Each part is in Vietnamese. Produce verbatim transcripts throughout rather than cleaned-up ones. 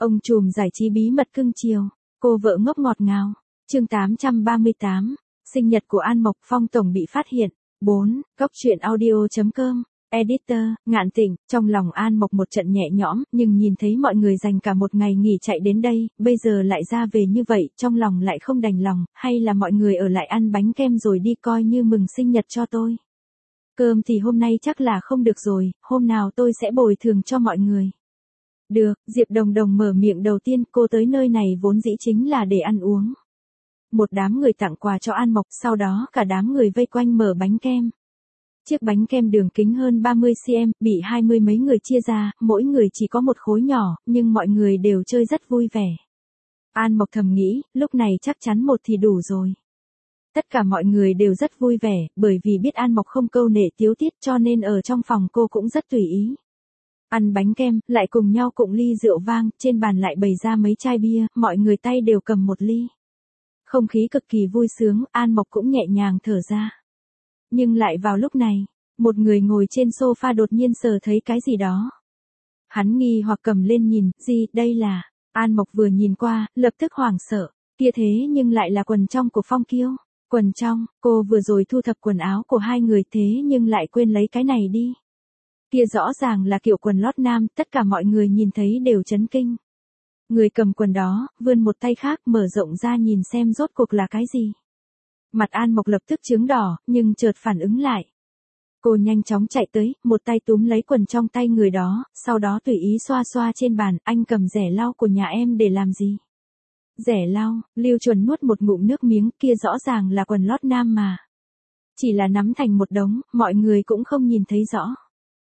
Ông trùm giải trí bí mật cưng chiều, cô vợ ngốc ngọt ngào. Chương tám trăm ba mươi tám, sinh nhật của An Mộc, Phong tổng bị phát hiện. bốn. Cốc truyện audio chấm com. Editor, Ngạn Tịnh. Trong lòng An Mộc một trận nhẹ nhõm, nhưng nhìn thấy mọi người dành cả một ngày nghỉ chạy đến đây, bây giờ lại ra về như vậy, trong lòng lại không đành lòng, hay là mọi người ở lại ăn bánh kem rồi đi coi như mừng sinh nhật cho tôi. Cơm thì hôm nay chắc là không được rồi, hôm nào tôi sẽ bồi thường cho mọi người. Được, Diệp Đồng Đồng mở miệng đầu tiên, cô tới nơi này vốn dĩ chính là để ăn uống. Một đám người tặng quà cho An Mộc, sau đó cả đám người vây quanh mở bánh kem. Chiếc bánh kem đường kính hơn ba mươi xăng-ti-mét, bị hai mươi mấy người chia ra, mỗi người chỉ có một khối nhỏ, nhưng mọi người đều chơi rất vui vẻ. An Mộc thầm nghĩ, lúc này chắc chắn một thì đủ rồi. Tất cả mọi người đều rất vui vẻ, bởi vì biết An Mộc không câu nệ tiếu tiết cho nên ở trong phòng cô cũng rất tùy ý. Ăn bánh kem, lại cùng nhau cụng ly rượu vang, trên bàn lại bày ra mấy chai bia, mọi người tay đều cầm một ly. Không khí cực kỳ vui sướng, An Mộc cũng nhẹ nhàng thở ra. Nhưng lại vào lúc này, một người ngồi trên sofa đột nhiên sờ thấy cái gì đó. Hắn nghi hoặc cầm lên nhìn, gì, đây là... An Mộc vừa nhìn qua, lập tức hoảng sợ, kia thế nhưng lại là quần trong của Phong Kiêu. Quần trong, cô vừa rồi thu thập quần áo của hai người thế nhưng lại quên lấy cái này đi. Kia rõ ràng là kiểu quần lót nam, tất cả mọi người nhìn thấy đều chấn kinh. Người cầm quần đó, vươn một tay khác mở rộng ra nhìn xem rốt cuộc là cái gì. Mặt An Mộc lập tức chướng đỏ, nhưng chợt phản ứng lại. Cô nhanh chóng chạy tới, một tay túm lấy quần trong tay người đó, sau đó tùy ý xoa xoa trên bàn, anh cầm rẻ lau của nhà em để làm gì? Rẻ lau, Lưu Chuẩn nuốt một ngụm nước miếng, kia rõ ràng là quần lót nam mà. Chỉ là nắm thành một đống, mọi người cũng không nhìn thấy rõ.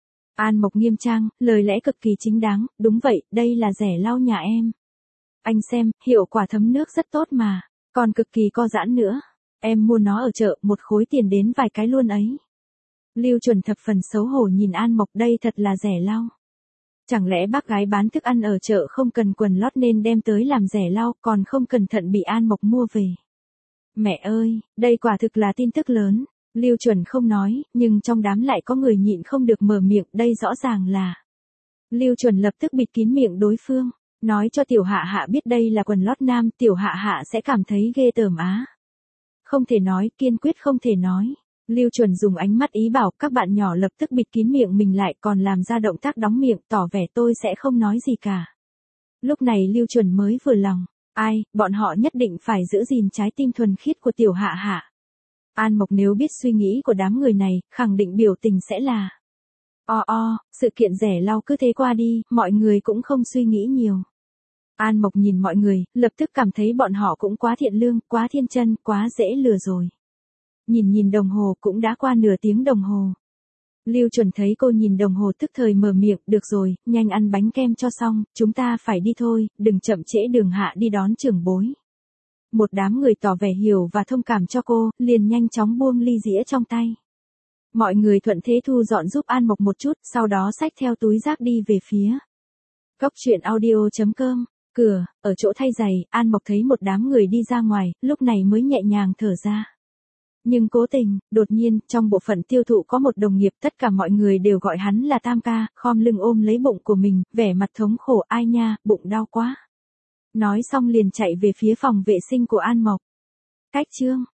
An Mộc nghiêm trang, lời lẽ cực kỳ chính đáng, đúng vậy, đây là rẻ lau nhà em. Anh xem, hiệu quả thấm nước rất tốt mà, còn cực kỳ co giãn nữa. Em mua nó ở chợ, một khối tiền đến vài cái luôn ấy. Lưu Chuẩn thập phần xấu hổ nhìn An Mộc, đây thật là rẻ lau. Chẳng lẽ bác gái bán thức ăn ở chợ không cần quần lót nên đem tới làm rẻ lau, còn không cẩn thận bị An Mộc mua về. Mẹ ơi, đây quả thực là tin tức lớn. Lưu Chuẩn không nói, nhưng trong đám lại có người nhịn không được mở miệng, đây rõ ràng là. Lưu Chuẩn lập tức bịt kín miệng đối phương, nói cho Tiểu Hạ Hạ biết đây là quần lót nam, Tiểu Hạ Hạ sẽ cảm thấy ghê tởm á. Không thể nói, kiên quyết không thể nói. Lưu Chuẩn dùng ánh mắt ý bảo các bạn nhỏ lập tức bịt kín miệng mình lại, còn làm ra động tác đóng miệng tỏ vẻ tôi sẽ không nói gì cả. Lúc này Lưu Chuẩn mới vừa lòng, ai, bọn họ nhất định phải giữ gìn trái tim thuần khiết của Tiểu Hạ Hạ. An Mộc nếu biết suy nghĩ của đám người này, khẳng định biểu tình sẽ là o o, sự kiện rẻ lau cứ thế qua đi, mọi người cũng không suy nghĩ nhiều. An Mộc nhìn mọi người, lập tức cảm thấy bọn họ cũng quá thiện lương, quá thiên chân, quá dễ lừa rồi. Nhìn nhìn đồng hồ cũng đã qua nửa tiếng đồng hồ. Lưu Chuẩn thấy cô nhìn đồng hồ tức thời mở miệng, được rồi, nhanh ăn bánh kem cho xong, chúng ta phải đi thôi, đừng chậm trễ Đường Hạ đi đón trưởng bối. Một đám người tỏ vẻ hiểu và thông cảm cho cô, liền nhanh chóng buông ly dĩa trong tay. Mọi người thuận thế thu dọn giúp An Mộc một chút, sau đó xách theo túi rác đi về phía cốc truyện audio chấm com. Cửa, ở chỗ thay giày, An Mộc thấy một đám người đi ra ngoài, lúc này mới nhẹ nhàng thở ra. Nhưng cố tình, đột nhiên, trong bộ phận tiêu thụ có một đồng nghiệp, tất cả mọi người đều gọi hắn là Tam ca, khom lưng ôm lấy bụng của mình, vẻ mặt thống khổ, ai nha, bụng đau quá. Nói xong liền chạy về phía phòng vệ sinh của An Mộc. Cách chương